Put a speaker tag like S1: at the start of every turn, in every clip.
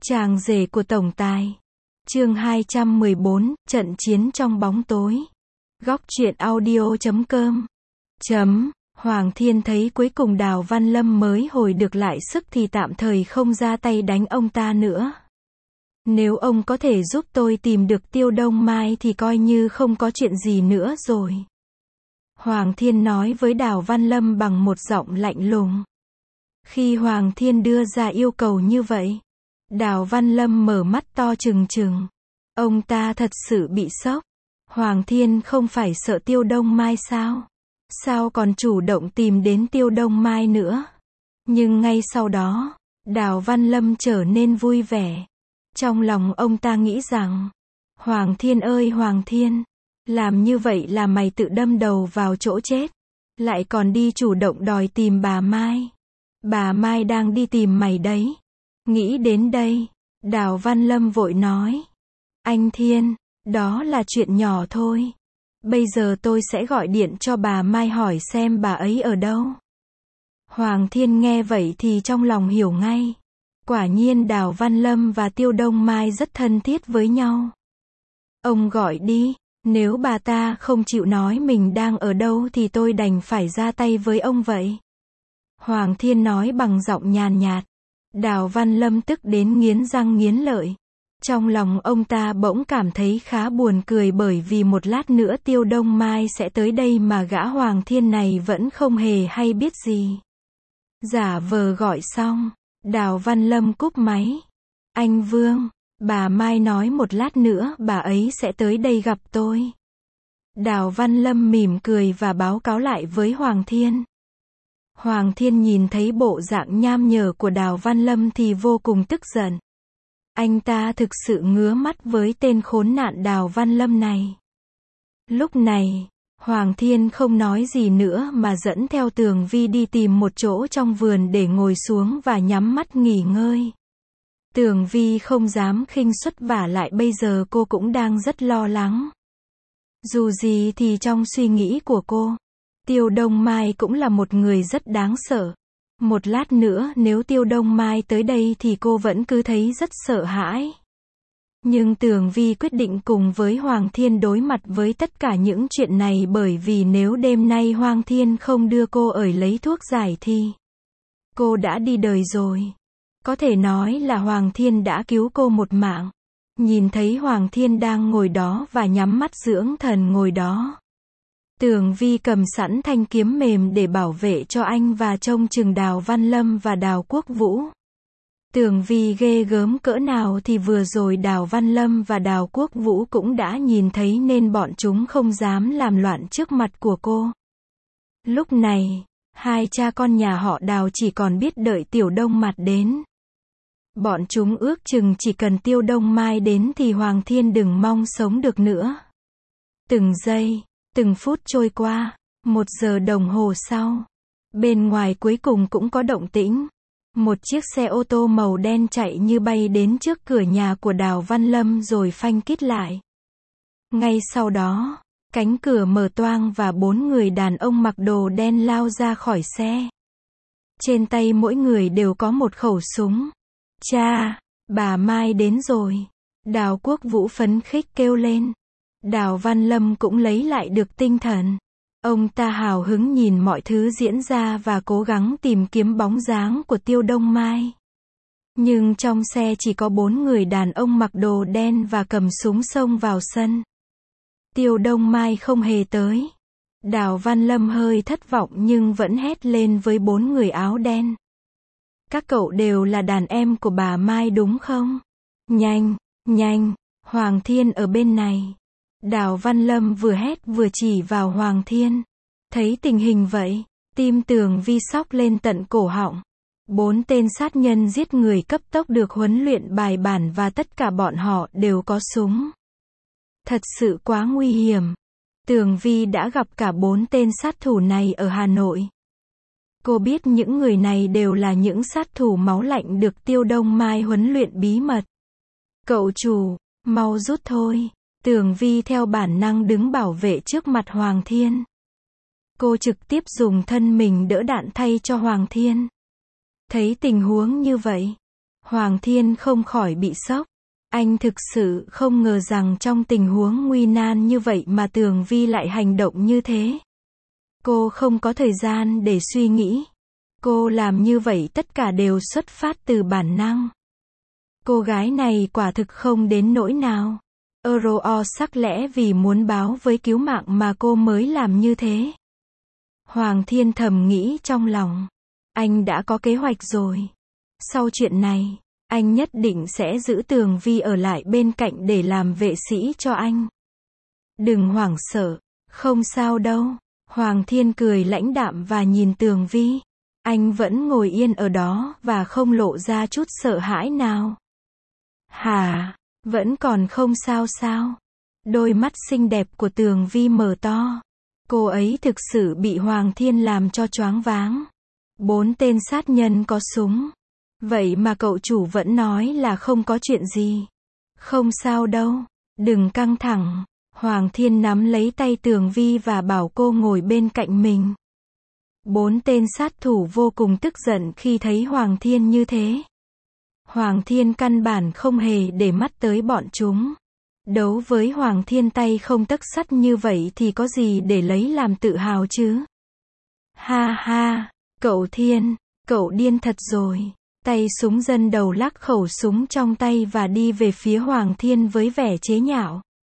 S1: Chàng rể của tổng tài. Chương 214, trận chiến trong bóng tối. Góc truyện audio.com. Hoàng Thiên thấy cuối cùng Đào Văn Lâm mới hồi được lại sức thì tạm thời không ra tay đánh ông ta nữa. Nếu ông có thể giúp tôi tìm được Tiêu Đông Mai thì coi như không có chuyện gì nữa rồi. Hoàng Thiên nói với Đào Văn Lâm bằng một giọng lạnh lùng. Khi Hoàng Thiên đưa ra yêu cầu như vậy, Đào Văn Lâm mở mắt to trừng trừng. Ông ta thật sự bị sốc. Hoàng Thiên không phải sợ Tiêu Đông Mai sao? Sao còn chủ động tìm đến Tiêu Đông Mai nữa? Nhưng ngay sau đó, Đào Văn Lâm trở nên vui vẻ. Trong lòng ông ta nghĩ rằng, Hoàng Thiên ơi Hoàng Thiên, làm như vậy là mày tự đâm đầu vào chỗ chết. Lại còn đi chủ động đòi tìm bà Mai. Bà Mai đang đi tìm mày đấy. Nghĩ đến đây, Đào Văn Lâm vội nói. Anh Thiên, đó là chuyện nhỏ thôi. Bây giờ tôi sẽ gọi điện cho bà Mai hỏi xem bà ấy ở đâu. Hoàng Thiên nghe vậy thì trong lòng hiểu ngay. Quả nhiên Đào Văn Lâm và Tiêu Đông Mai rất thân thiết với nhau. Ông gọi đi, nếu bà ta không chịu nói mình đang ở đâu thì tôi đành phải ra tay với ông vậy. Hoàng Thiên nói bằng giọng nhàn nhạt. Đào Văn Lâm tức đến nghiến răng nghiến lợi. Trong lòng ông ta bỗng cảm thấy khá buồn cười bởi vì một lát nữa Tiêu Đông Mai sẽ tới đây mà gã Hoàng Thiên này vẫn không hề hay biết gì. Giả vờ gọi xong, Đào Văn Lâm cúp máy. Anh Vương, bà Mai nói một lát nữa bà ấy sẽ tới đây gặp tôi. Đào Văn Lâm mỉm cười và báo cáo lại với Hoàng Thiên. Hoàng Thiên nhìn thấy bộ dạng nham nhở của Đào Văn Lâm thì vô cùng tức giận. Anh ta thực sự ngứa mắt với tên khốn nạn Đào Văn Lâm này. Lúc này, Hoàng Thiên không nói gì nữa mà dẫn theo Tường Vi đi tìm một chỗ trong vườn để ngồi xuống và nhắm mắt nghỉ ngơi. Tường Vi không dám khinh suất vả lại bây giờ cô cũng đang rất lo lắng. Dù gì thì trong suy nghĩ của cô, Tiêu Đông Mai cũng là một người rất đáng sợ. Một lát nữa nếu Tiêu Đông Mai tới đây thì cô vẫn cứ thấy rất sợ hãi. Nhưng Tường Vi quyết định cùng với Hoàng Thiên đối mặt với tất cả những chuyện này bởi vì nếu đêm nay Hoàng Thiên không đưa cô ở lấy thuốc giải thì cô đã đi đời rồi. Có thể nói là Hoàng Thiên đã cứu cô một mạng. Nhìn thấy Hoàng Thiên đang ngồi đó và nhắm mắt dưỡng thần ngồi đó. Tường Vi cầm sẵn thanh kiếm mềm để bảo vệ cho anh và trông chừng Đào Văn Lâm và Đào Quốc Vũ. Tường Vi ghê gớm cỡ nào thì vừa rồi Đào Văn Lâm và Đào Quốc Vũ cũng đã nhìn thấy nên bọn chúng không dám làm loạn trước mặt của cô. Lúc này, hai cha con nhà họ Đào chỉ còn biết đợi Tiểu Đông Mặt đến. Bọn chúng ước chừng chỉ cần Tiêu Đông Mai đến thì Hoàng Thiên đừng mong sống được nữa. Từng giây, từng phút trôi qua, 1 giờ đồng hồ sau, bên ngoài cuối cùng cũng có động tĩnh. Một chiếc xe ô tô màu đen chạy như bay đến trước cửa nhà của Đào Văn Lâm rồi phanh kít lại. Ngay sau đó, cánh cửa mở toang và 4 người đàn ông mặc đồ đen lao ra khỏi xe. Trên tay mỗi người đều có một khẩu súng. Cha, bà Mai đến rồi. Đào Quốc Vũ phấn khích kêu lên. Đào Văn Lâm cũng lấy lại được tinh thần. Ông ta hào hứng nhìn mọi thứ diễn ra và cố gắng tìm kiếm bóng dáng của Tiêu Đông Mai. Nhưng trong xe chỉ có 4 người đàn ông mặc đồ đen và cầm súng xông vào sân. Tiêu Đông Mai không hề tới. Đào Văn Lâm hơi thất vọng nhưng vẫn hét lên với 4 người áo đen. Các cậu đều là đàn em của bà Mai đúng không? Nhanh, nhanh, Hoàng Thiên ở bên này. Đào Văn Lâm vừa hét vừa chỉ vào Hoàng Thiên. Thấy tình hình vậy, tim Tường Vi sóc lên tận cổ họng. 4 tên sát nhân giết người cấp tốc được huấn luyện bài bản và tất cả bọn họ đều có súng. Thật sự quá nguy hiểm. Tường Vi đã gặp cả 4 tên sát thủ này ở Hà Nội. Cô biết những người này đều là những sát thủ máu lạnh được Tiêu Đông Mai huấn luyện bí mật. Cậu chủ, mau rút thôi. Tường Vi theo bản năng đứng bảo vệ trước mặt Hoàng Thiên. Cô trực tiếp dùng thân mình đỡ đạn thay cho Hoàng Thiên. Thấy tình huống như vậy, Hoàng Thiên không khỏi bị sốc. Anh thực sự không ngờ rằng trong tình huống nguy nan như vậy mà Tường Vi lại hành động như thế. Cô không có thời gian để suy nghĩ. Cô làm như vậy tất cả đều xuất phát từ bản năng. Cô gái này quả thực không đến nỗi nào. Sắc lẽ vì muốn báo với cứu mạng mà cô mới làm như thế. Hoàng Thiên thầm nghĩ trong lòng. Anh đã có kế hoạch rồi. Sau chuyện này, anh nhất định sẽ giữ Tường Vi ở lại bên cạnh để làm vệ sĩ cho anh. Đừng hoảng sợ, không sao đâu. Hoàng Thiên cười lãnh đạm và nhìn Tường Vi. Anh vẫn ngồi yên ở đó và không lộ ra chút sợ hãi nào. Hả? Vẫn còn không sao sao? Đôi mắt xinh đẹp của Tường Vi mở to. Cô ấy thực sự bị Hoàng Thiên làm cho choáng váng. 4 tên sát nhân có súng. Vậy mà cậu chủ vẫn nói là không có chuyện gì. Không sao đâu. Đừng căng thẳng. Hoàng Thiên nắm lấy tay Tường Vi và bảo cô ngồi bên cạnh mình. 4 tên sát thủ vô cùng tức giận khi thấy Hoàng Thiên như thế. Hoàng Thiên căn bản không hề để mắt tới bọn chúng. Đấu với Hoàng Thiên tay không tấc sắt như vậy thì có gì để lấy làm tự hào chứ? Ha ha, cậu Thiên, cậu điên thật rồi. Tay súng dân đầu lắc khẩu súng trong tay và đi về phía Hoàng Thiên với vẻ chế nhạo.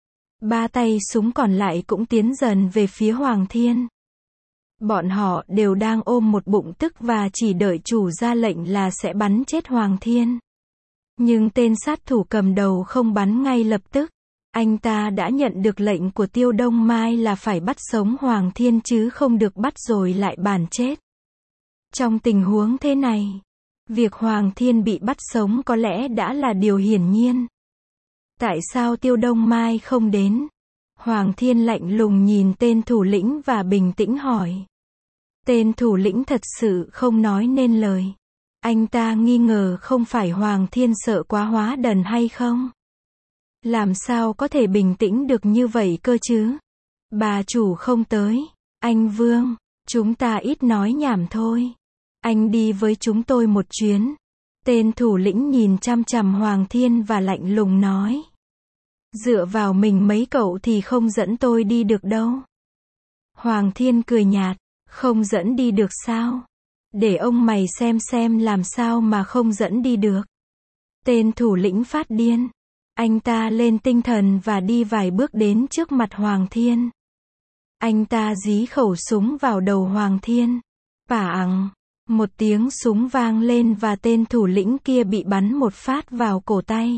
S1: 3 tay súng còn lại cũng tiến dần về phía Hoàng Thiên. Bọn họ đều đang ôm một bụng tức và chỉ đợi chủ ra lệnh là sẽ bắn chết Hoàng Thiên. Nhưng tên sát thủ cầm đầu không bắn ngay lập tức. Anh ta đã nhận được lệnh của Tiêu Đông Mai là phải bắt sống Hoàng Thiên chứ không được bắt rồi lại bắn chết. Trong tình huống thế này, việc Hoàng Thiên bị bắt sống có lẽ đã là điều hiển nhiên. Tại sao Tiêu Đông Mai không đến? Hoàng Thiên lạnh lùng nhìn tên thủ lĩnh và bình tĩnh hỏi. Tên thủ lĩnh thật sự không nói nên lời. Anh ta nghi ngờ không phải Hoàng Thiên sợ quá hóa đần hay không? Làm sao có thể bình tĩnh được như vậy cơ chứ? Bà chủ không tới. Anh Vương, chúng ta ít nói nhảm thôi. Anh đi với chúng tôi một chuyến. Tên thủ lĩnh nhìn chằm chằm Hoàng Thiên và lạnh lùng nói. Dựa vào mình mấy cậu thì không dẫn tôi đi được đâu. Hoàng Thiên cười nhạt. Không dẫn đi được sao? Để ông mày xem làm sao mà không dẫn đi được. Tên thủ lĩnh phát điên. Anh ta lên tinh thần và đi vài bước đến trước mặt Hoàng Thiên. Anh ta dí khẩu súng vào đầu Hoàng Thiên. Pảng! Một tiếng súng vang lên và tên thủ lĩnh kia bị bắn một phát vào cổ tay.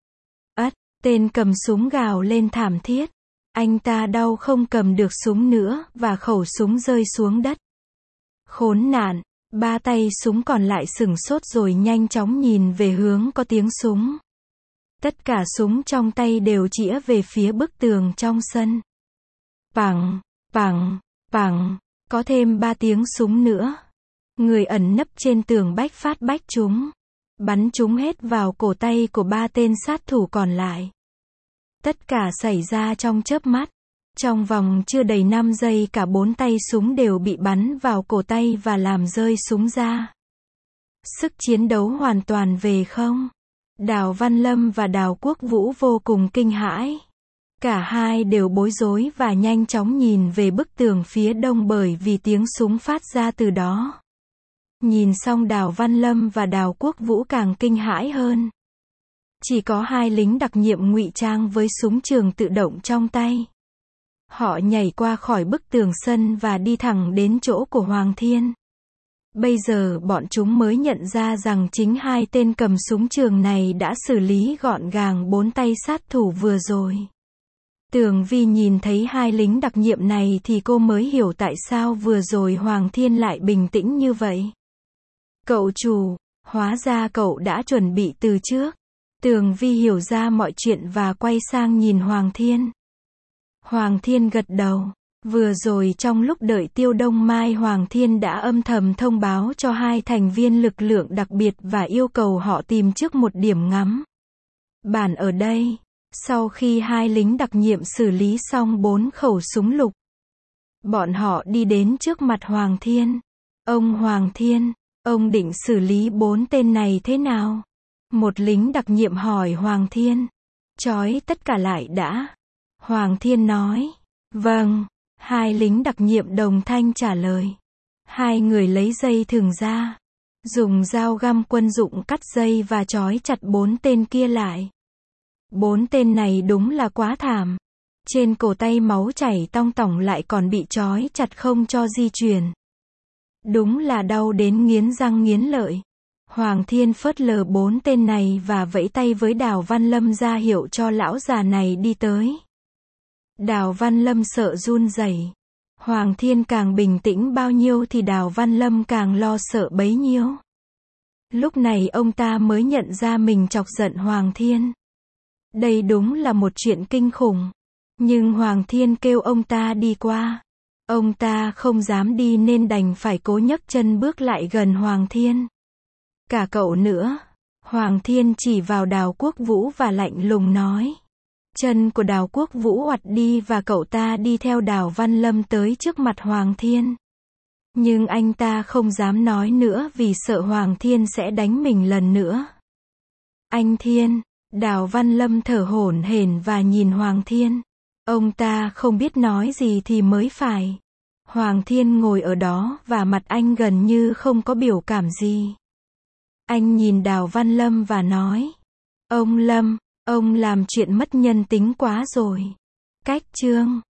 S1: Tên cầm súng gào lên thảm thiết. Anh ta đau không cầm được súng nữa và khẩu súng rơi xuống đất. Khốn nạn! 3 tay súng còn lại sửng sốt rồi nhanh chóng nhìn về hướng có tiếng súng. Tất cả súng trong tay đều chĩa về phía bức tường trong sân. Pảng, pảng, pảng, có thêm 3 tiếng súng nữa. Người ẩn nấp trên tường bách chúng. Bắn chúng hết vào cổ tay của 3 tên sát thủ còn lại. Tất cả xảy ra trong chớp mắt. Trong vòng chưa đầy 5 giây cả 4 tay súng đều bị bắn vào cổ tay và làm rơi súng ra. Sức chiến đấu hoàn toàn về không. Đào Văn Lâm và Đào Quốc Vũ vô cùng kinh hãi. Cả hai đều bối rối và nhanh chóng nhìn về bức tường phía đông bởi vì tiếng súng phát ra từ đó. Nhìn xong Đào Văn Lâm và Đào Quốc Vũ càng kinh hãi hơn. Chỉ có 2 lính đặc nhiệm ngụy trang với súng trường tự động trong tay. Họ nhảy qua khỏi bức tường sân và đi thẳng đến chỗ của Hoàng Thiên. Bây giờ bọn chúng mới nhận ra rằng chính 2 tên cầm súng trường này đã xử lý gọn gàng 4 tay sát thủ vừa rồi. Tường Vi nhìn thấy 2 lính đặc nhiệm này thì cô mới hiểu tại sao vừa rồi Hoàng Thiên lại bình tĩnh như vậy. Cậu chủ, hóa ra cậu đã chuẩn bị từ trước. Tường Vi hiểu ra mọi chuyện và quay sang nhìn Hoàng Thiên. Hoàng Thiên gật đầu. Vừa rồi trong lúc đợi Tiêu Đông Mai, Hoàng Thiên đã âm thầm thông báo cho 2 thành viên lực lượng đặc biệt và yêu cầu họ tìm trước một điểm ngắm. Bản ở đây. Sau khi 2 lính đặc nhiệm xử lý xong 4 khẩu súng lục, bọn họ đi đến trước mặt Hoàng Thiên. Ông Hoàng Thiên, ông định xử lý 4 tên này thế nào? Một lính đặc nhiệm hỏi Hoàng Thiên. Trói tất cả lại đã. Hoàng Thiên nói. Vâng. Hai lính đặc nhiệm đồng thanh trả lời. Hai người lấy dây thừng ra. Dùng dao găm quân dụng cắt dây và trói chặt 4 tên kia lại. 4 tên này đúng là quá thảm. Trên cổ tay máu chảy tong tỏng lại còn bị trói chặt không cho di chuyển. Đúng là đau đến nghiến răng nghiến lợi. Hoàng Thiên phớt lờ 4 tên này và vẫy tay với Đào Văn Lâm ra hiệu cho lão già này đi tới. Đào Văn Lâm sợ run rẩy. Hoàng Thiên càng bình tĩnh bao nhiêu thì Đào Văn Lâm càng lo sợ bấy nhiêu. Lúc này ông ta mới nhận ra mình chọc giận Hoàng Thiên. Đây đúng là một chuyện kinh khủng. Nhưng Hoàng Thiên kêu ông ta đi qua. Ông ta không dám đi nên đành phải cố nhấc chân bước lại gần Hoàng Thiên. Cả cậu nữa. Hoàng Thiên chỉ vào Đào Quốc Vũ và lạnh lùng nói. Chân của Đào Quốc Vũ oặt đi và cậu ta đi theo Đào Văn Lâm tới trước mặt Hoàng Thiên. Nhưng anh ta không dám nói nữa vì sợ Hoàng Thiên sẽ đánh mình lần nữa. Anh Thiên. Đào Văn Lâm thở hổn hển và nhìn Hoàng Thiên. Ông ta không biết nói gì thì mới phải. Hoàng Thiên ngồi ở đó và mặt anh gần như không có biểu cảm gì. Anh nhìn Đào Văn Lâm và nói. Ông Lâm, ông làm chuyện mất nhân tính quá rồi. Cách chương